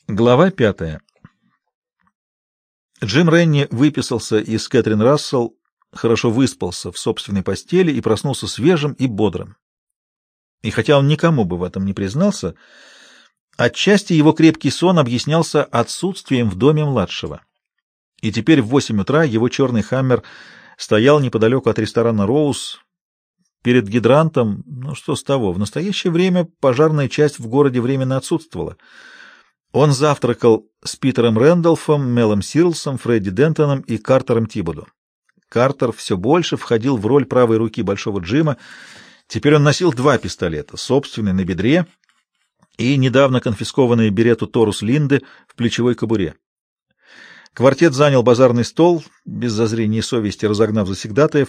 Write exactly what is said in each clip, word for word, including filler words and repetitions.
Глава пятая. Джим Ренни выписался из Кэтрин Рассел, хорошо выспался в собственной постели и проснулся свежим и бодрым. И хотя он никому бы в этом не признался, отчасти его крепкий сон объяснялся отсутствием в доме младшего. И теперь в восемь утра его черный «Хаммер» стоял неподалеку от ресторана «Роуз», перед гидрантом. Ну что с того, в настоящее время пожарная часть в городе временно отсутствовала. Он завтракал с Питером Рэндолфом, Мелом Сирлсом, Фредди Дентоном и Картером Тибоду. Картер все больше входил в роль правой руки Большого Джима. Теперь он носил два пистолета, собственный на бедре и недавно конфискованный берету Торус Линды в плечевой кобуре. Квартет занял базарный стол, без зазрения совести разогнав завсегдатаев.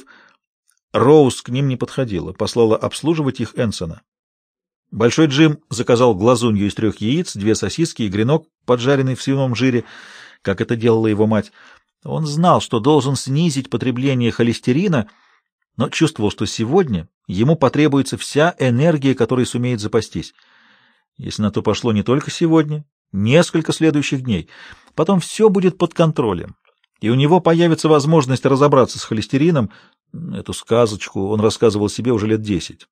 Роуз к ним не подходила, послала обслуживать их Энсона. Большой Джим заказал глазунью из трех яиц, две сосиски и гренок, поджаренный в свином жире, как это делала его мать. Он знал, что должен снизить потребление холестерина, но чувствовал, что сегодня ему потребуется вся энергия, которой сумеет запастись. Если на то пошло не только сегодня, несколько следующих дней. Потом все будет под контролем, и у него появится возможность разобраться с холестерином. Эту сказочку он рассказывал себе уже лет десять.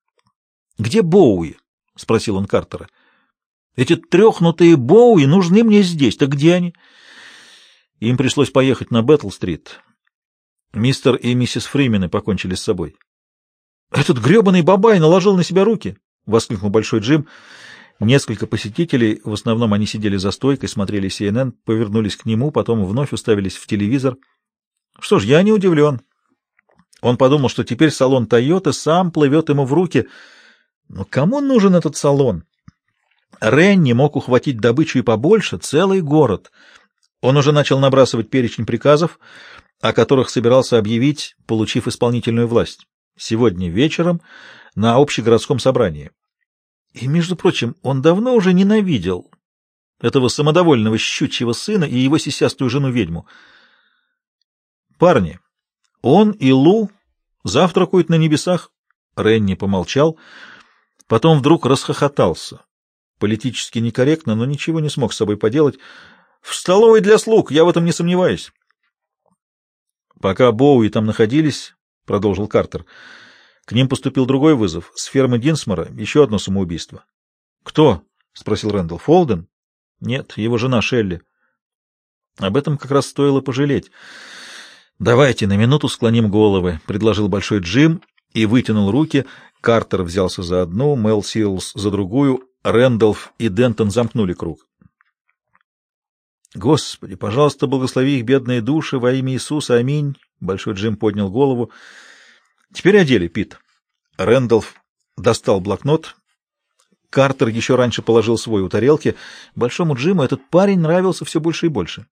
«Где Боуи?» — спросил он Картера. «Эти трехнутые Боуи нужны мне здесь. Так где они?» Им пришлось поехать на Бэттл-стрит. Мистер и миссис Фримены покончили с собой. «Этот гребаный бабай наложил на себя руки!» — воскликнул Большой Джим. Несколько посетителей, в основном они сидели за стойкой, смотрели си эн эн, повернулись к нему, потом вновь уставились в телевизор. Что ж, я не удивлен. Он подумал, что теперь салон «Тойота» сам плывет ему в руки. Но кому нужен этот салон? Ренни мог ухватить добычу и побольше, целый город. Он уже начал набрасывать перечень приказов, о которых собирался объявить, получив исполнительную власть. Сегодня вечером на общегородском собрании. И, между прочим, он давно уже ненавидел этого самодовольного щучьего сына и его сисястую жену-ведьму. «Парни, он и Лу завтракают на небесах». Ренни помолчал, потом вдруг расхохотался. Политически некорректно, но ничего не смог с собой поделать. «В столовой для слуг, я в этом не сомневаюсь». «Пока Боуи там находились, — продолжил Картер, — к ним поступил другой вызов. С фермы Динсмора еще одно самоубийство». «Кто?» — спросил Рэндалл. «Фолден?» «Нет, его жена Шелли». Об этом как раз стоило пожалеть. «Давайте на минуту склоним головы», — предложил Большой Джим и вытянул руки. Картер взялся за одну, Мел Сирлс за другую, Рэндалф и Дентон замкнули круг. «Господи, пожалуйста, благослови их бедные души во имя Иисуса, аминь!» Большой Джим поднял голову. «Теперь о деле, Пит». Рэндалф достал блокнот. Картер еще раньше положил свой у тарелки. Большому Джиму этот парень нравился все больше и больше.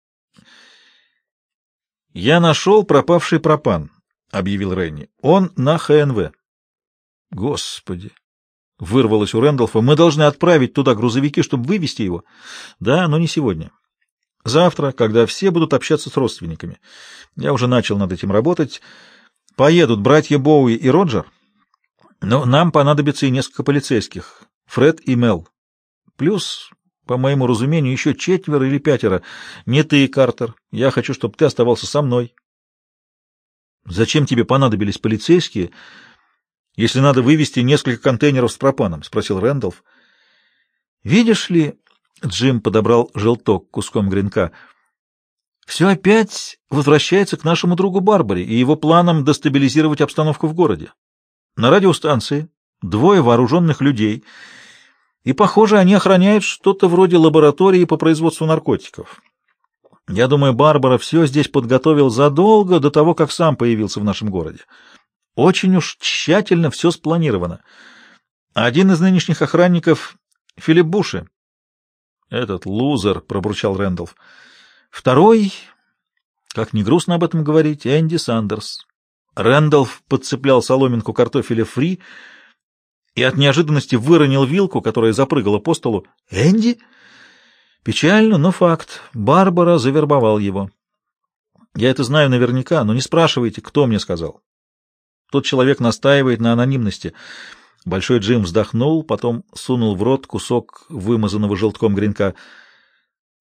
«Я нашел пропавший пропан», — объявил Ренни. «Он на ха эн вэ». «Господи!» — вырвалось у Рэндалфа. «Мы должны отправить туда грузовики, чтобы вывезти его». «Да, но не сегодня. Завтра, когда все будут общаться с родственниками. Я уже начал над этим работать. Поедут братья Боуи и Роджер, но нам понадобится и несколько полицейских, Фред и Мел. Плюс, по моему разумению, еще четверо или пятеро. Не ты, Картер. Я хочу, чтобы ты оставался со мной». «Зачем тебе понадобились полицейские, если надо вывезти несколько контейнеров с пропаном?» — спросил Рэндалф. «Видишь ли...» — Джим подобрал желток куском гренка. «Все опять возвращается к нашему другу Барбаре и его планам дестабилизировать обстановку в городе. На радиостанции двое вооруженных людей, и, похоже, они охраняют что-то вроде лаборатории по производству наркотиков. Я думаю, Барбара все здесь подготовил задолго до того, как сам появился в нашем городе. Очень уж тщательно все спланировано. Один из нынешних охранников — Филипп Буши». «Этот лузер», — пробурчал Рэндалф. «Второй, как ни грустно об этом говорить, Энди Сандерс». Рэндалф подцеплял соломинку картофеля фри и от неожиданности выронил вилку, которая запрыгала по столу. «Энди?» «Печально, но факт. Барбара завербовал его. Я это знаю наверняка, но не спрашивайте, кто мне сказал. Тот человек настаивает на анонимности». Большой Джим вздохнул, потом сунул в рот кусок вымазанного желтком гренка.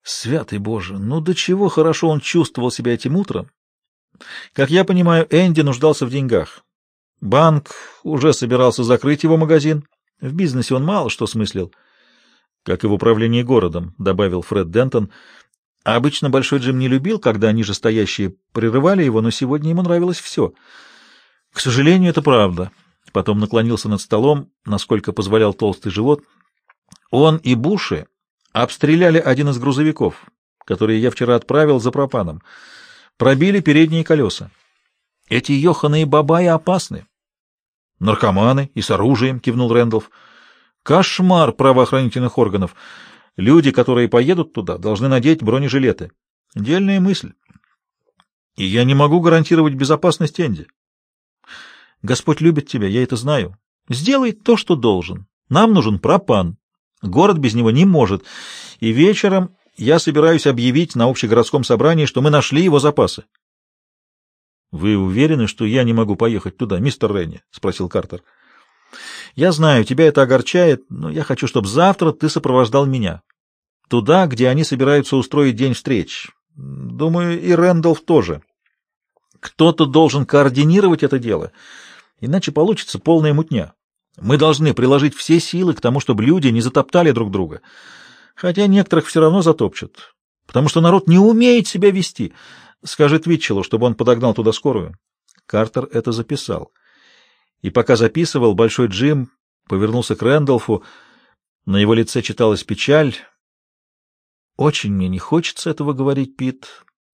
Святый Боже, ну до чего хорошо он чувствовал себя этим утром. Как я понимаю, Энди нуждался в деньгах. Банк уже собирался закрыть его магазин. В бизнесе он мало что смыслил. Как и в управлении городом, — добавил Фред Дентон. А обычно Большой Джим не любил, когда нижестоящие прерывали его, но сегодня ему нравилось все. К сожалению, это правда. Потом наклонился над столом, насколько позволял толстый живот. Он и Буши обстреляли один из грузовиков, которые я вчера отправил за пропаном. Пробили передние колеса. Эти ёханые бабаи опасны. Наркоманы и с оружием, — кивнул Рэндалф. Кошмар правоохранительных органов. Люди, которые поедут туда, должны надеть бронежилеты. Дельная мысль. И я не могу гарантировать безопасность Энди. Господь любит тебя, я это знаю. Сделай то, что должен. Нам нужен пропан. Город без него не может. И вечером я собираюсь объявить на общегородском собрании, что мы нашли его запасы. — Вы уверены, что я не могу поехать туда, мистер Ренни? — спросил Картер. — Я знаю, тебя это огорчает, но я хочу, чтобы завтра ты сопровождал меня. Туда, где они собираются устроить день встреч. Думаю, и Рэндалф тоже. Кто-то должен координировать это дело, иначе получится полная мутня. Мы должны приложить все силы к тому, чтобы люди не затоптали друг друга. Хотя некоторых все равно затопчут, потому что народ не умеет себя вести. Скажи Твитчеллу, чтобы он подогнал туда скорую. Картер это записал. И пока записывал, Большой Джим повернулся к Рэндалфу. На его лице читалась печаль. «Очень мне не хочется этого говорить, Пит.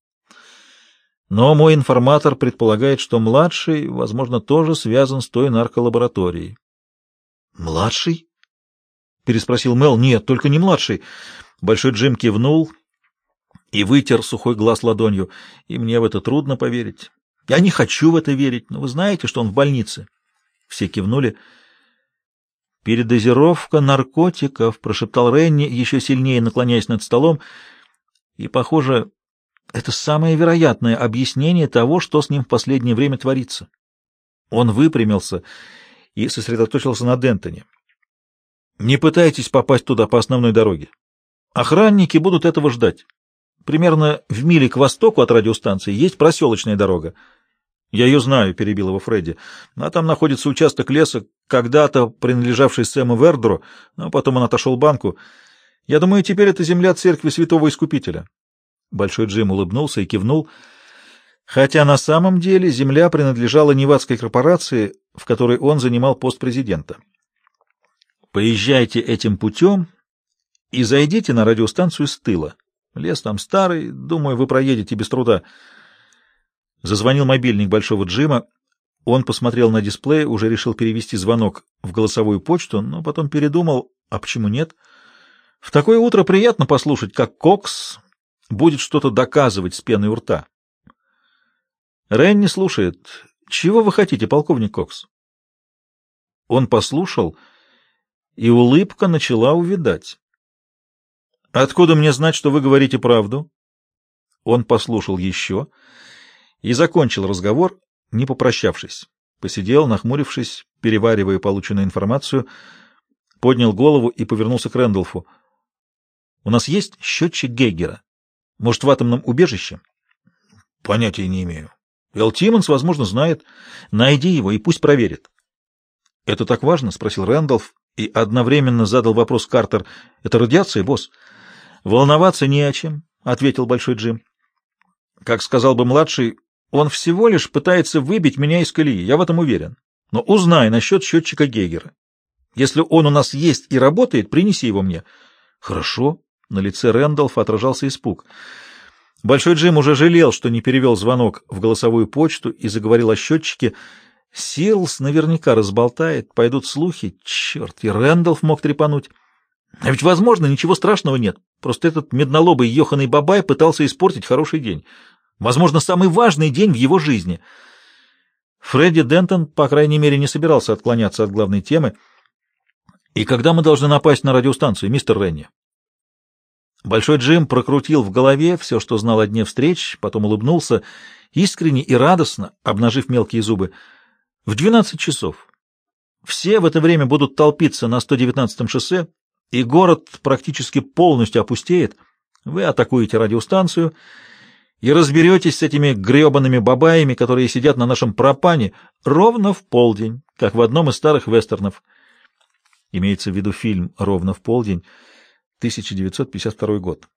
Но мой информатор предполагает, что младший, возможно, тоже связан с той нарколабораторией». «Младший?» — переспросил Мел. «Нет, только не младший». Большой Джим кивнул и вытер сухой глаз ладонью. «И мне в это трудно поверить. Я не хочу в это верить, но вы знаете, что он в больнице». Все кивнули. «Передозировка наркотиков», — прошептал Ренни, еще сильнее наклоняясь над столом. И, похоже, это самое вероятное объяснение того, что с ним в последнее время творится. Он выпрямился и сосредоточился на Дентоне. «Не пытайтесь попасть туда по основной дороге. Охранники будут этого ждать. Примерно в миле к востоку от радиостанции есть проселочная дорога. «Я ее знаю», — перебил его Фредди. «А там находится участок леса, когда-то принадлежавший Сэму Вердру, но потом он отошел банку. Я думаю, теперь это земля церкви Святого Искупителя». Большой Джим улыбнулся и кивнул, хотя на самом деле земля принадлежала Невадской корпорации, в которой он занимал пост президента. «Поезжайте этим путем и зайдите на радиостанцию с тыла. Лес там старый, думаю, вы проедете без труда». Зазвонил мобильник Большого Джима. Он посмотрел на дисплей, уже решил перевести звонок в голосовую почту, но потом передумал, а почему нет? В такое утро приятно послушать, как Кокс будет что-то доказывать с пеной у рта. Ренни слушает. «Чего вы хотите, полковник Кокс?» Он послушал, и улыбка начала увядать. «Откуда мне знать, что вы говорите правду?» Он послушал еще и закончил разговор, не попрощавшись. Посидел, нахмурившись, переваривая полученную информацию, поднял голову и повернулся к Рэндалфу. «У нас есть счетчик Гейгера? Может, в атомном убежище?» «Понятия не имею. Эл Тиммонс, возможно, знает. Найди его и пусть проверит». «Это так важно?» — спросил Рэндалф и одновременно задал вопрос Картер. «Это радиация, босс?» «Волноваться не о чем», — ответил Большой Джим. «Как сказал бы младший, он всего лишь пытается выбить меня из колеи, я в этом уверен. Но узнай насчет счетчика Гейгера. Если он у нас есть и работает, принеси его мне». «Хорошо». На лице Рэндалфа отражался испуг. Большой Джим уже жалел, что не перевел звонок в голосовую почту и заговорил о счетчике. Сирлс наверняка разболтает, пойдут слухи. Черт, и Рэндалф мог трепануть. А ведь, возможно, ничего страшного нет. Просто этот меднолобый ёханый бабай пытался испортить хороший день. Возможно, самый важный день в его жизни. Фредди Дентон, по крайней мере, не собирался отклоняться от главной темы. «И когда мы должны напасть на радиостанцию, мистер Ренни?» Большой Джим прокрутил в голове все, что знал о дне встреч, потом улыбнулся, искренне и радостно, обнажив мелкие зубы. «В двенадцать часов. Все в это время будут толпиться на сто девятнадцатом шоссе, и город практически полностью опустеет. Вы атакуете радиостанцию и разберетесь с этими гребаными бабаями, которые сидят на нашем пропане, ровно в полдень, как в одном из старых вестернов. Имеется в виду фильм «Ровно в полдень», тысяча девятьсот пятьдесят второй год.